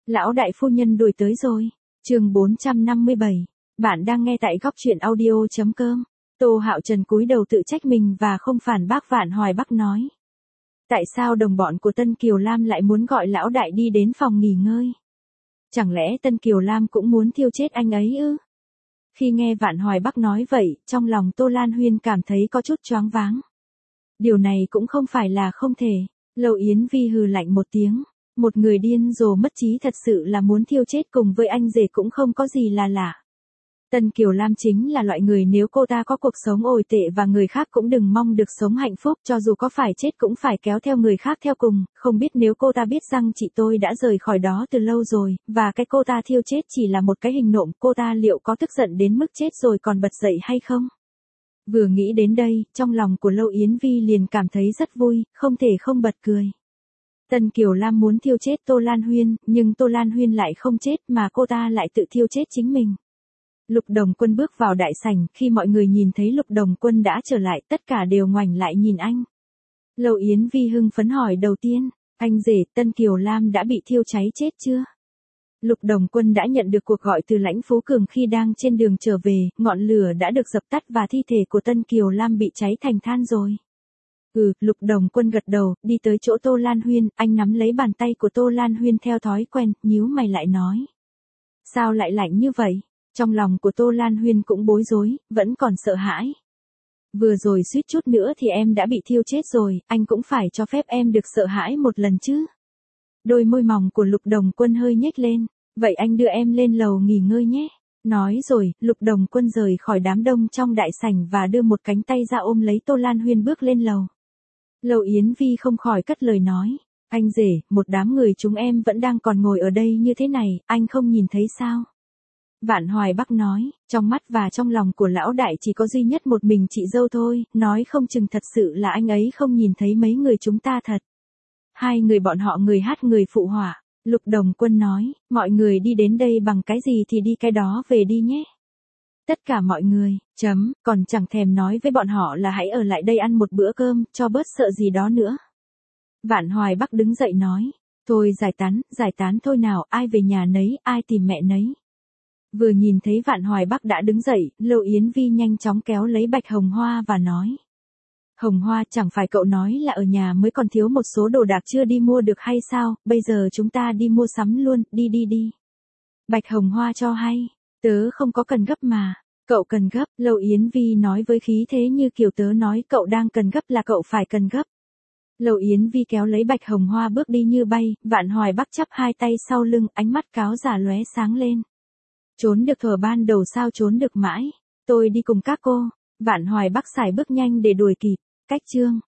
Lão đại phu nhân đuổi tới rồi. Chương 457. Bạn đang nghe tại góc truyện audio.com. Tô Hạo Trần cúi đầu tự trách mình và không phản bác Vạn Hoài Bắc nói. Tại sao đồng bọn của Tân Kiều Lam lại muốn gọi lão đại đi đến phòng nghỉ ngơi? Chẳng lẽ Tân Kiều Lam cũng muốn thiêu chết anh ấy ư? Khi nghe Vạn Hoài Bắc nói vậy, trong lòng Tô Lan Huyên cảm thấy có chút choáng váng. Điều này cũng không phải là không thể. Lâu Yến Vi hừ lạnh một tiếng. Một người điên rồ mất trí thật sự là muốn thiêu chết cùng với anh rể cũng không có gì là lạ. Tân Kiều Lam chính là loại người nếu cô ta có cuộc sống tồi tệ và người khác cũng đừng mong được sống hạnh phúc, cho dù có phải chết cũng phải kéo theo người khác theo cùng. Không biết nếu cô ta biết rằng chị tôi đã rời khỏi đó từ lâu rồi, và cái cô ta thiêu chết chỉ là một cái hình nộm, cô ta liệu có tức giận đến mức chết rồi còn bật dậy hay không? Vừa nghĩ đến đây, trong lòng của Lâu Yến Vi liền cảm thấy rất vui, không thể không bật cười. Tân Kiều Lam muốn thiêu chết Tô Lan Huyên, nhưng Tô Lan Huyên lại không chết mà cô ta lại tự thiêu chết chính mình. Lục Đồng Quân bước vào đại sảnh, khi mọi người nhìn thấy Lục Đồng Quân đã trở lại, tất cả đều ngoảnh lại nhìn anh. Lâu Yến Vi hưng phấn hỏi đầu tiên, anh rể, Tân Kiều Lam đã bị thiêu cháy chết chưa? Lục Đồng Quân đã nhận được cuộc gọi từ Lãnh Phú Cường khi đang trên đường trở về, ngọn lửa đã được dập tắt và thi thể của Tân Kiều Lam bị cháy thành than rồi. Lục Đồng Quân gật đầu, đi tới chỗ Tô Lan Huyên, anh nắm lấy bàn tay của Tô Lan Huyên theo thói quen, nhíu mày lại nói. Sao lại lạnh như vậy? Trong lòng của Tô Lan Huyên cũng bối rối, vẫn còn sợ hãi. Vừa rồi suýt chút nữa thì em đã bị thiêu chết rồi, anh cũng phải cho phép em được sợ hãi một lần chứ. Đôi môi mỏng của Lục Đồng Quân hơi nhếch lên, vậy anh đưa em lên lầu nghỉ ngơi nhé. Nói rồi, Lục Đồng Quân rời khỏi đám đông trong đại sảnh và đưa một cánh tay ra ôm lấy Tô Lan Huyên bước lên lầu. Lâu Yến Vi không khỏi cất lời nói, anh rể, một đám người chúng em vẫn đang còn ngồi ở đây như thế này, anh không nhìn thấy sao? Vạn Hoài Bắc nói, trong mắt và trong lòng của lão đại chỉ có duy nhất một mình chị dâu thôi, nói không chừng thật sự là anh ấy không nhìn thấy mấy người chúng ta thật. Hai người bọn họ người hát người phụ họa. Lục Đồng Quân nói, mọi người đi đến đây bằng cái gì thì đi cái đó về đi nhé. Tất cả mọi người, còn chẳng thèm nói với bọn họ là hãy ở lại đây ăn một bữa cơm, cho bớt sợ gì đó nữa. Vạn Hoài Bắc đứng dậy nói, thôi giải tán thôi nào, ai về nhà nấy, ai tìm mẹ nấy. Vừa nhìn thấy Vạn Hoài Bắc đã đứng dậy, Lâu Yến Vi nhanh chóng kéo lấy Bạch Hồng Hoa và nói. Hồng Hoa, chẳng phải cậu nói là ở nhà mới còn thiếu một số đồ đạc chưa đi mua được hay sao, bây giờ chúng ta đi mua sắm luôn, đi. Bạch Hồng Hoa cho hay, tớ không có cần gấp mà, cậu cần gấp, Lâu Yến Vi nói với khí thế như kiểu tớ nói cậu đang cần gấp là cậu phải cần gấp. Lâu Yến Vi kéo lấy Bạch Hồng Hoa bước đi như bay, Vạn Hoài Bắc chắp hai tay sau lưng, ánh mắt cáo giả lóe sáng lên. Trốn được thuở ban đầu sao trốn được mãi, tôi đi cùng các cô. Vạn Hoài Bắc xài bước nhanh để đuổi kịp. Cách chương